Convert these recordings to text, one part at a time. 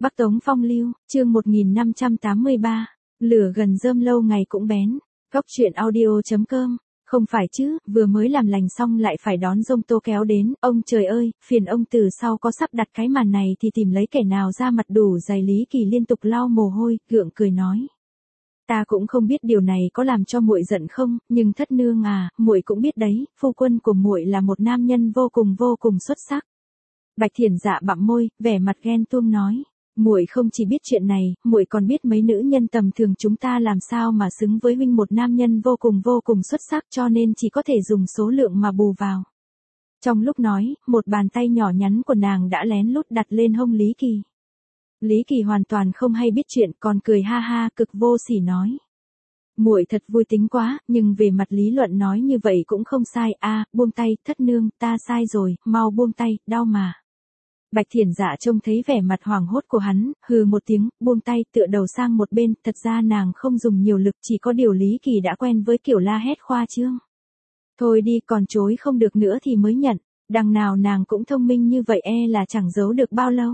Bắc Tống Phong Lưu, chương 1583, lửa gần rơm lâu ngày cũng bén. Góc truyện audio.com. Không phải chứ, vừa mới làm lành xong lại phải đón dông Tô kéo đến, ông trời ơi, phiền ông từ sau có sắp đặt cái màn này thì tìm lấy kẻ nào ra mặt đủ dày. Lý Kỳ liên tục lau mồ hôi, gượng cười nói. Ta cũng không biết điều này có làm cho muội giận không, nhưng thất nương à, muội cũng biết đấy, phu quân của muội là một nam nhân vô cùng xuất sắc. Bạch Thiển Dạ bặm môi, vẻ mặt ghen tuông nói. Muội không chỉ biết chuyện này, muội còn biết mấy nữ nhân tầm thường chúng ta làm sao mà xứng với huynh, một nam nhân vô cùng xuất sắc, cho nên chỉ có thể dùng số lượng mà bù vào. Trong lúc nói, một bàn tay nhỏ nhắn của nàng đã lén lút đặt lên hông Lý Kỳ. Lý Kỳ hoàn toàn không hay biết chuyện, còn cười ha ha cực vô sỉ nói. Muội thật vui tính quá, nhưng về mặt lý luận nói như vậy cũng không sai. Buông tay, thất nương, ta sai rồi, mau buông tay, đau mà. Bạch Thiển Dạ trông thấy vẻ mặt hoảng hốt của hắn, hừ một tiếng, buông tay, tựa đầu sang một bên. Thật ra nàng không dùng nhiều lực, chỉ có điều Lý Kỳ đã quen với kiểu la hét khoa trương. Thôi đi, còn chối không được nữa thì mới nhận. Đằng nào nàng cũng thông minh như vậy, là chẳng giấu được bao lâu.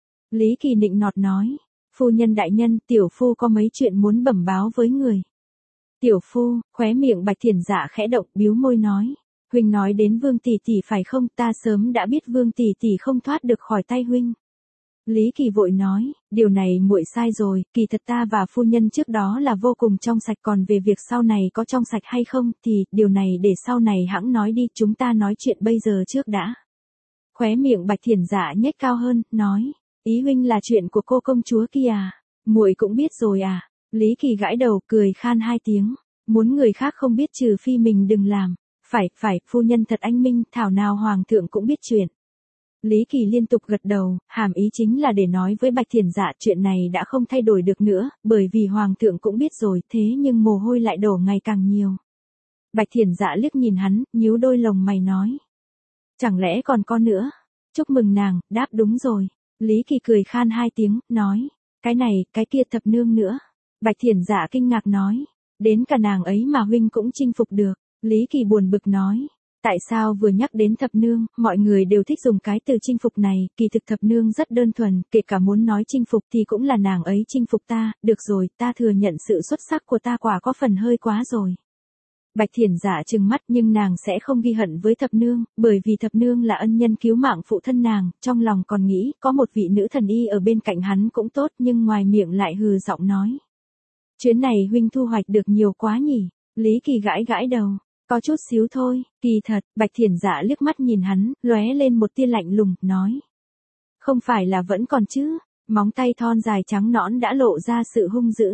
Lý Kỳ nịnh nọt nói. Phu nhân đại nhân, tiểu phu có mấy chuyện muốn bẩm báo với người. Tiểu phu, khóe miệng Bạch Thiển Dạ khẽ động, bĩu môi nói. Huynh nói đến Vương tỷ tỷ phải không? Ta sớm đã biết Vương tỷ tỷ không thoát được khỏi tay huynh. Lý Kỳ vội nói, điều này muội sai rồi, kỳ thật ta và phu nhân trước đó là vô cùng trong sạch, còn về việc sau này có trong sạch hay không thì điều này để sau này hẵng nói đi, chúng ta nói chuyện bây giờ trước đã. Khóe miệng Bạch Thiển Dạ nhếch cao hơn, nói, ý huynh là chuyện của cô công chúa kia à? Muội cũng biết rồi à? Lý Kỳ gãi đầu, cười khan hai tiếng, muốn người khác không biết trừ phi mình đừng làm. Phải, phu nhân thật anh minh, thảo nào hoàng thượng cũng biết chuyện. Lý Kỳ liên tục gật đầu, hàm ý chính là để nói với Bạch Thiển Dạ chuyện này đã không thay đổi được nữa, bởi vì hoàng thượng cũng biết rồi, thế nhưng mồ hôi lại đổ ngày càng nhiều. Bạch Thiển Dạ liếc nhìn hắn, nhíu đôi lồng mày nói. Chẳng lẽ còn con nữa? Chúc mừng nàng, đáp đúng rồi. Lý Kỳ cười khan hai tiếng, nói. Cái này, cái kia thập nương nữa. Bạch Thiển Dạ kinh ngạc nói. Đến cả nàng ấy mà huynh cũng chinh phục được. Lý Kỳ buồn bực nói, tại sao vừa nhắc đến thập nương, mọi người đều thích dùng cái từ chinh phục này, kỳ thực thập nương rất đơn thuần, kể cả muốn nói chinh phục thì cũng là nàng ấy chinh phục ta, được rồi, ta thừa nhận sự xuất sắc của ta quả có phần hơi quá rồi. Bạch Thiển Dạ trừng mắt, nhưng nàng sẽ không ghi hận với thập nương, bởi vì thập nương là ân nhân cứu mạng phụ thân nàng, trong lòng còn nghĩ, có một vị nữ thần y ở bên cạnh hắn cũng tốt, nhưng ngoài miệng lại hừ giọng nói. Chuyến này huynh thu hoạch được nhiều quá nhỉ? Lý Kỳ gãi đầu. Có chút xíu thôi, kỳ thật. Bạch Thiển Dạ liếc mắt nhìn hắn, lóe lên một tia lạnh lùng, nói. Không phải là vẫn còn chứ, móng tay thon dài trắng nõn đã lộ ra sự hung dữ.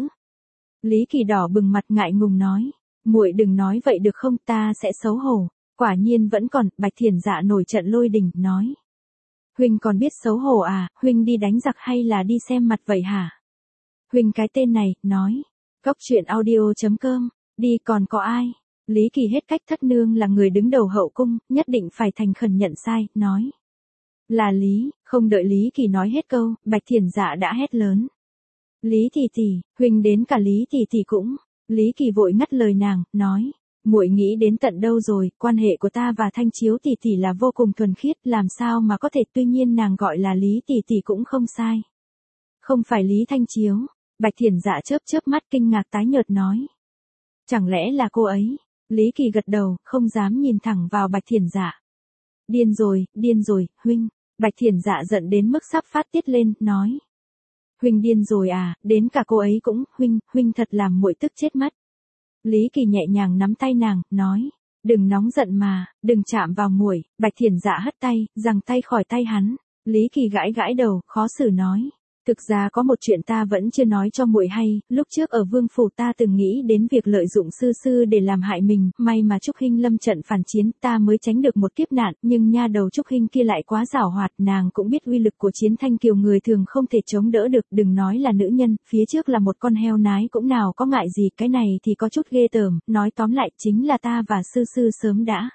Lý Kỳ đỏ bừng mặt ngại ngùng nói, muội đừng nói vậy được không, ta sẽ xấu hổ. Quả nhiên vẫn còn. Bạch Thiển Dạ nổi trận lôi đình, nói. Huynh còn biết xấu hổ à, huynh đi đánh giặc hay là đi xem mặt vậy hả? Huynh cái tên này, nói. Góc truyện audio.com, đi còn có ai? Lý Kỳ hết cách, thất nương là người đứng đầu hậu cung, nhất định phải thành khẩn nhận sai, nói. Là Lý, không đợi Lý Kỳ nói hết câu, Bạch Thiển Dạ đã hét lớn. Lý tỷ tỷ, huynh đến cả Lý tỷ tỷ cũng. Lý Kỳ vội ngắt lời nàng, nói. Muội nghĩ đến tận đâu rồi, quan hệ của ta và Thanh Chiếu tỷ tỷ là vô cùng thuần khiết, làm sao mà có thể, tuy nhiên nàng gọi là Lý tỷ tỷ cũng không sai. Không phải Lý Thanh Chiếu. Bạch Thiển Dạ chớp mắt kinh ngạc tái nhợt nói. Chẳng lẽ là cô ấy? Lý Kỳ gật đầu, không dám nhìn thẳng vào Bạch Thiển Dạ. Điên rồi, huynh. Bạch Thiển Dạ giận đến mức sắp phát tiết lên, nói. Huynh điên rồi à, đến cả cô ấy cũng, huynh thật làm muội tức chết mất. Lý Kỳ nhẹ nhàng nắm tay nàng, nói. Đừng nóng giận mà, đừng chạm vào muội. Bạch Thiển Dạ hất tay, giằng tay khỏi tay hắn. Lý Kỳ gãi đầu, khó xử nói. Thực ra có một chuyện ta vẫn chưa nói cho muội hay, lúc trước ở Vương phủ ta từng nghĩ đến việc lợi dụng sư sư để làm hại mình, may mà Trúc Hinh lâm trận phản chiến, ta mới tránh được một kiếp nạn, nhưng nha đầu Trúc Hinh kia lại quá giảo hoạt, nàng cũng biết uy lực của chiến thanh kiều người thường không thể chống đỡ được, đừng nói là nữ nhân, phía trước là một con heo nái cũng nào có ngại gì, cái này thì có chút ghê tởm, nói tóm lại chính là ta và sư sư sớm đã.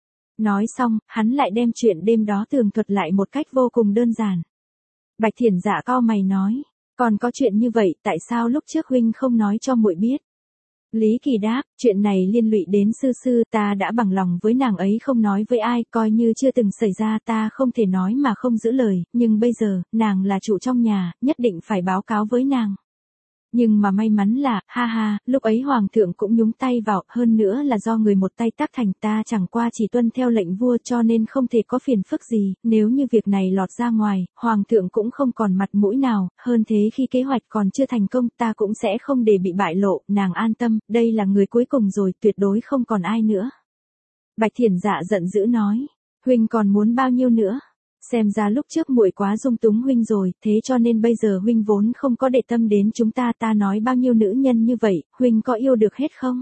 Nói xong, hắn lại đem chuyện đêm đó tường thuật lại một cách vô cùng đơn giản. Bạch Thiển Dạ cau mày nói, còn có chuyện như vậy, tại sao lúc trước huynh không nói cho muội biết? Lý Kỳ đáp, chuyện này liên lụy đến sư sư, ta đã bằng lòng với nàng ấy không nói với ai, coi như chưa từng xảy ra, ta không thể nói mà không giữ lời, nhưng bây giờ, nàng là chủ trong nhà, nhất định phải báo cáo với nàng. Nhưng mà may mắn là, ha ha, lúc ấy hoàng thượng cũng nhúng tay vào, hơn nữa là do người một tay tác thành, ta chẳng qua chỉ tuân theo lệnh vua cho nên không thể có phiền phức gì, nếu như việc này lọt ra ngoài, hoàng thượng cũng không còn mặt mũi nào, hơn thế khi kế hoạch còn chưa thành công, ta cũng sẽ không để bị bại lộ, nàng an tâm, đây là người cuối cùng rồi, tuyệt đối không còn ai nữa. Bạch Thiển Dạ giận dữ nói, huynh còn muốn bao nhiêu nữa? Xem ra lúc trước muội quá dung túng huynh rồi, thế cho nên bây giờ huynh vốn không có để tâm đến chúng ta nói bao nhiêu nữ nhân như vậy, huynh có yêu được hết không?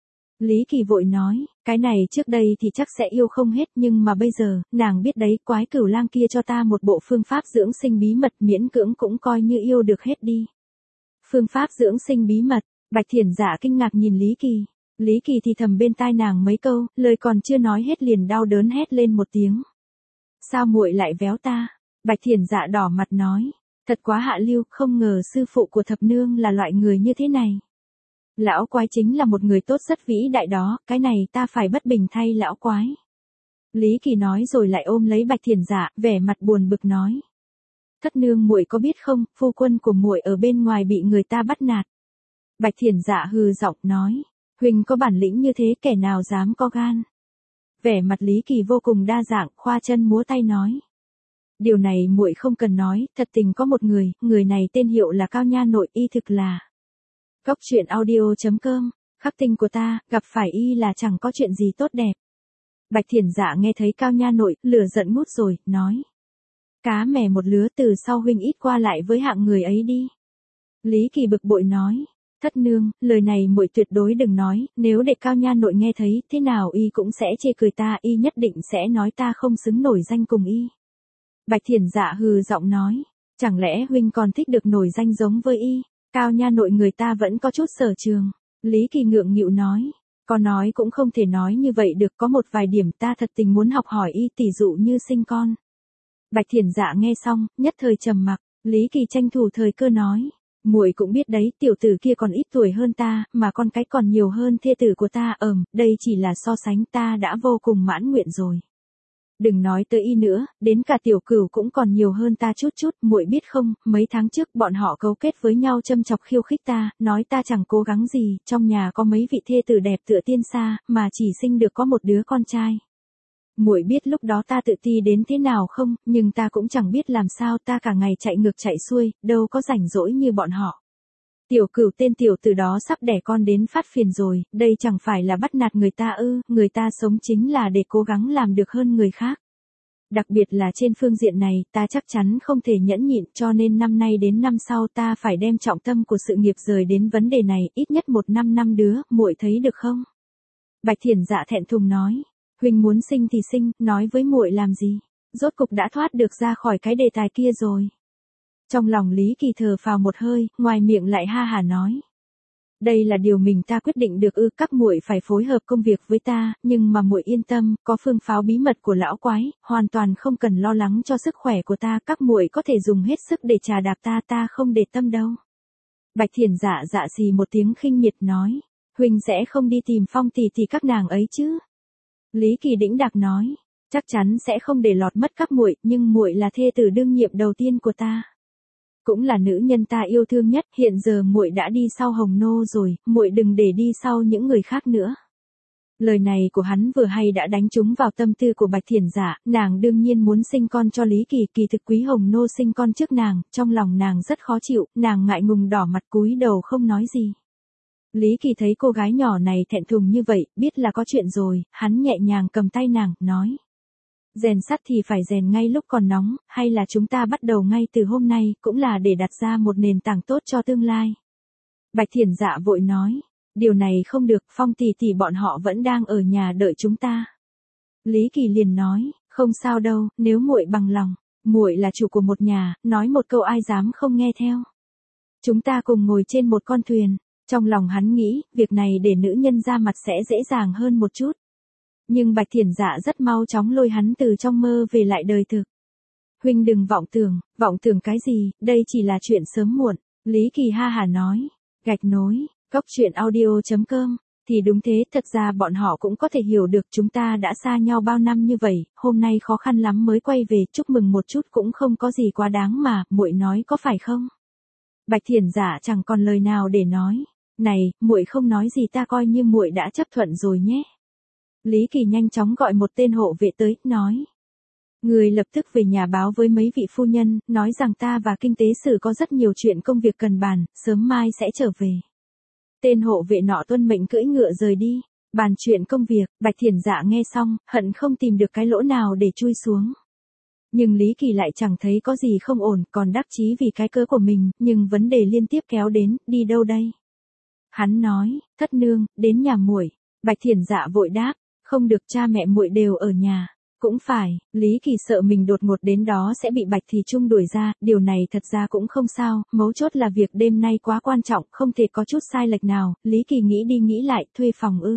Lý Kỳ vội nói, cái này trước đây thì chắc sẽ yêu không hết nhưng mà bây giờ, nàng biết đấy, quái cửu lang kia cho ta một bộ phương pháp dưỡng sinh bí mật miễn cưỡng cũng coi như yêu được hết đi. Phương pháp dưỡng sinh bí mật, Bạch Thiển Dạ kinh ngạc nhìn Lý Kỳ. Lý Kỳ thì thầm bên tai nàng mấy câu, lời còn chưa nói hết liền đau đớn hét lên một tiếng. Sao muội lại véo ta? Bạch Thiển Dạ đỏ mặt nói. Thật quá hạ lưu, không ngờ sư phụ của thập nương là loại người như thế này. Lão quái chính là một người tốt rất vĩ đại đó, cái này ta phải bất bình thay lão quái. Lý Kỳ nói rồi lại ôm lấy Bạch Thiển Dạ, vẻ mặt buồn bực nói. Thất nương muội có biết không, phu quân của muội ở bên ngoài bị người ta bắt nạt. Bạch Thiển Dạ hừ giọng nói. Huynh có bản lĩnh như thế kẻ nào dám có gan. Vẻ mặt Lý Kỳ vô cùng đa dạng, khoa chân múa tay nói. Điều này muội không cần nói, thật tình có một người này tên hiệu là Cao Nha Nội, y thực là. Góc truyện audio.com, khắc tinh của ta, gặp phải y là chẳng có chuyện gì tốt đẹp. Bạch Thiển Dạ nghe thấy Cao Nha Nội, lửa giận ngút rồi, nói. Cá mè một lứa, từ sau huynh ít qua lại với hạng người ấy đi. Lý Kỳ bực bội nói. Thất nương, lời này muội tuyệt đối đừng nói, nếu để Cao Nha Nội nghe thấy, thế nào y cũng sẽ chê cười ta, y nhất định sẽ nói ta không xứng nổi danh cùng y. Bạch Thiển Dạ hừ giọng nói, chẳng lẽ huynh còn thích được nổi danh giống với y? Cao Nha Nội người ta vẫn có chút sở trường. Lý Kỳ ngượng nghịu nói, có nói cũng không thể nói như vậy được, có một vài điểm ta thật tình muốn học hỏi y, tỉ dụ như sinh con. Bạch Thiển Dạ nghe xong, nhất thời trầm mặc, Lý Kỳ tranh thủ thời cơ nói. Muội cũng biết đấy, tiểu tử kia còn ít tuổi hơn ta, mà con cái còn nhiều hơn thê tử của ta, đây chỉ là so sánh, ta đã vô cùng mãn nguyện rồi. Đừng nói tới y nữa, đến cả tiểu cửu cũng còn nhiều hơn ta chút chút, muội biết không, mấy tháng trước bọn họ cấu kết với nhau châm chọc khiêu khích ta, nói ta chẳng cố gắng gì, trong nhà có mấy vị thê tử đẹp tựa tiên sa, mà chỉ sinh được có một đứa con trai. Muội biết lúc đó ta tự ti đến thế nào không, nhưng ta cũng chẳng biết làm sao, ta cả ngày chạy ngược chạy xuôi, đâu có rảnh rỗi như bọn họ. Tiểu cửu tên tiểu tử đó sắp đẻ con đến phát phiền rồi, đây chẳng phải là bắt nạt người ta ư, người ta sống chính là để cố gắng làm được hơn người khác. Đặc biệt là trên phương diện này, ta chắc chắn không thể nhẫn nhịn, cho nên năm nay đến năm sau ta phải đem trọng tâm của sự nghiệp rời đến vấn đề này, ít nhất 1 năm đứa, muội thấy được không? Bạch Thiển Dạ thẹn thùng nói. Huynh muốn sinh thì sinh, nói với muội làm gì? Rốt cục đã thoát được ra khỏi cái đề tài kia rồi. Trong lòng Lý Kỳ thở phào một hơi, ngoài miệng lại ha hả nói. Đây là điều mình ta quyết định được ư, các muội phải phối hợp công việc với ta, nhưng mà muội yên tâm, có phương pháo bí mật của lão quái, hoàn toàn không cần lo lắng cho sức khỏe của ta, các muội có thể dùng hết sức để trà đạp ta không để tâm đâu. Bạch Thiển Dạ dạ xì một tiếng khinh miệt nói. Huynh sẽ không đi tìm Phong tỷ tỷ các nàng ấy chứ? Lý Kỳ đĩnh đạc nói, chắc chắn sẽ không để lọt mất các muội, nhưng muội là thê tử đương nhiệm đầu tiên của ta, cũng là nữ nhân ta yêu thương nhất, hiện giờ muội đã đi sau Hồng Nô rồi, muội đừng để đi sau những người khác nữa. Lời này của hắn vừa hay đã đánh trúng vào tâm tư của Bạch Thiển Dạ, nàng đương nhiên muốn sinh con cho Lý Kỳ, kỳ thực Quý Hồng Nô sinh con trước nàng, trong lòng nàng rất khó chịu, nàng ngại ngùng đỏ mặt cúi đầu không nói gì. Lý Kỳ thấy cô gái nhỏ này thẹn thùng như vậy, biết là có chuyện rồi, hắn nhẹ nhàng cầm tay nàng, nói. Rèn sắt thì phải rèn ngay lúc còn nóng, hay là chúng ta bắt đầu ngay từ hôm nay, cũng là để đặt ra một nền tảng tốt cho tương lai. Bạch Thiển Dạ vội nói, điều này không được, Phong tỷ tỷ bọn họ vẫn đang ở nhà đợi chúng ta. Lý Kỳ liền nói, không sao đâu, nếu muội bằng lòng, muội là chủ của một nhà, nói một câu ai dám không nghe theo. Chúng ta cùng ngồi trên một con thuyền. Trong lòng hắn nghĩ, việc này để nữ nhân ra mặt sẽ dễ dàng hơn một chút. Nhưng Bạch Thiển Dạ rất mau chóng lôi hắn từ trong mơ về lại đời thực. Huynh đừng vọng tưởng cái gì, đây chỉ là chuyện sớm muộn. Lý Kỳ ha hả nói, gạch nối, Góc truyện audio.com. Thì đúng thế, thật ra bọn họ cũng có thể hiểu được chúng ta đã xa nhau bao năm như vậy, hôm nay khó khăn lắm mới quay về, chúc mừng một chút cũng không có gì quá đáng mà, muội nói có phải không? Bạch Thiển Dạ chẳng còn lời nào để nói. Này, muội không nói gì, ta coi như muội đã chấp thuận rồi nhé. Lý Kỳ nhanh chóng gọi một tên hộ vệ tới, nói. Người lập tức về nhà báo với mấy vị phu nhân, nói rằng ta và kinh tế sử có rất nhiều chuyện công việc cần bàn, sớm mai sẽ trở về. Tên hộ vệ nọ tuân mệnh cưỡi ngựa rời đi. Bàn chuyện công việc, Bạch Thiển Dạ nghe xong, hận không tìm được cái lỗ nào để chui xuống. Nhưng Lý Kỳ lại chẳng thấy có gì không ổn, còn đắc chí vì cái cớ của mình, nhưng vấn đề liên tiếp kéo đến, đi đâu đây? Hắn nói, thất nương, đến nhà muội. Bạch Thiển Dạ vội đáp, không được, cha mẹ muội đều ở nhà. Cũng phải, Lý Kỳ sợ mình đột ngột đến đó sẽ bị Bạch Thì Trung đuổi ra, điều này thật ra cũng không sao, mấu chốt là việc đêm nay quá quan trọng, không thể có chút sai lệch nào. Lý Kỳ nghĩ đi nghĩ lại, thuê phòng ư?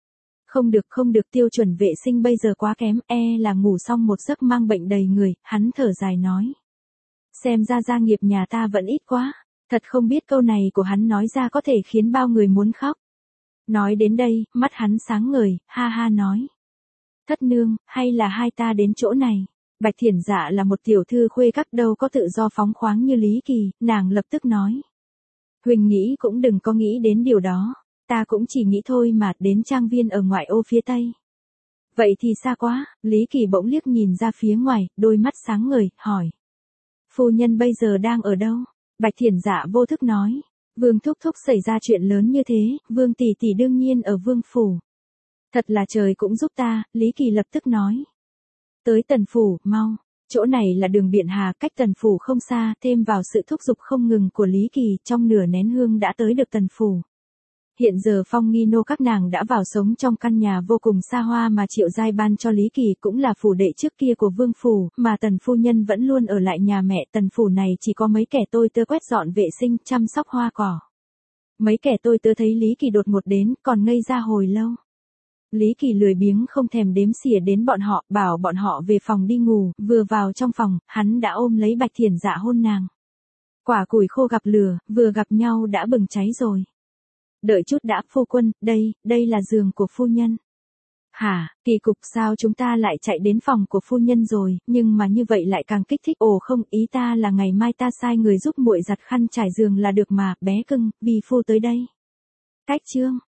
Không được, tiêu chuẩn vệ sinh bây giờ quá kém, là ngủ xong một giấc mang bệnh đầy người, hắn thở dài nói. Xem ra gia nghiệp nhà ta vẫn ít quá, thật không biết câu này của hắn nói ra có thể khiến bao người muốn khóc. Nói đến đây, mắt hắn sáng ngời, ha ha nói. Thất nương, hay là hai ta đến chỗ này? Bạch Thiển Dạ là một tiểu thư khuê các, đâu có tự do phóng khoáng như Lý Kỳ, nàng lập tức nói. Huỳnh nghĩ cũng đừng có nghĩ đến điều đó, ta cũng chỉ nghĩ thôi mà, đến trang viên ở ngoại ô phía tây. Vậy thì xa quá, Lý Kỳ bỗng liếc nhìn ra phía ngoài, đôi mắt sáng ngời, hỏi. Phu nhân bây giờ đang ở đâu? Bạch Thiển Dạ vô thức nói. Vương thúc thúc xảy ra chuyện lớn như thế, Vương tỷ tỷ đương nhiên ở Vương phủ. Thật là trời cũng giúp ta, Lý Kỳ lập tức nói. Tới Tần phủ, mau. Chỗ này là đường Biện Hà, cách Tần phủ không xa, thêm vào sự thúc giục không ngừng của Lý Kỳ, trong nửa nén hương đã tới được Tần phủ. Hiện giờ Phong Nghi Nô các nàng đã vào sống trong căn nhà vô cùng xa hoa mà Triệu Giai ban cho Lý Kỳ, cũng là phủ đệ trước kia của Vương phủ, mà Tần phu nhân vẫn luôn ở lại nhà mẹ. Tần phủ này chỉ có mấy kẻ tôi tớ quét dọn vệ sinh, chăm sóc hoa cỏ. Mấy kẻ tôi tớ thấy Lý Kỳ đột ngột đến, còn ngây ra hồi lâu. Lý Kỳ lười biếng không thèm đếm xỉa đến bọn họ, bảo bọn họ về phòng đi ngủ, vừa vào trong phòng, hắn đã ôm lấy Bạch Thiển Dạ hôn nàng. Quả củi khô gặp lửa, vừa gặp nhau đã bừng cháy rồi. Đợi chút đã, phu quân, đây là giường của phu nhân. Hả, kỳ cục, sao chúng ta lại chạy đến phòng của phu nhân rồi, nhưng mà như vậy lại càng kích thích. Ồ không, ý ta là ngày mai ta sai người giúp muội giặt khăn trải giường là được mà, bé cưng, vi phu tới đây. Cách chương.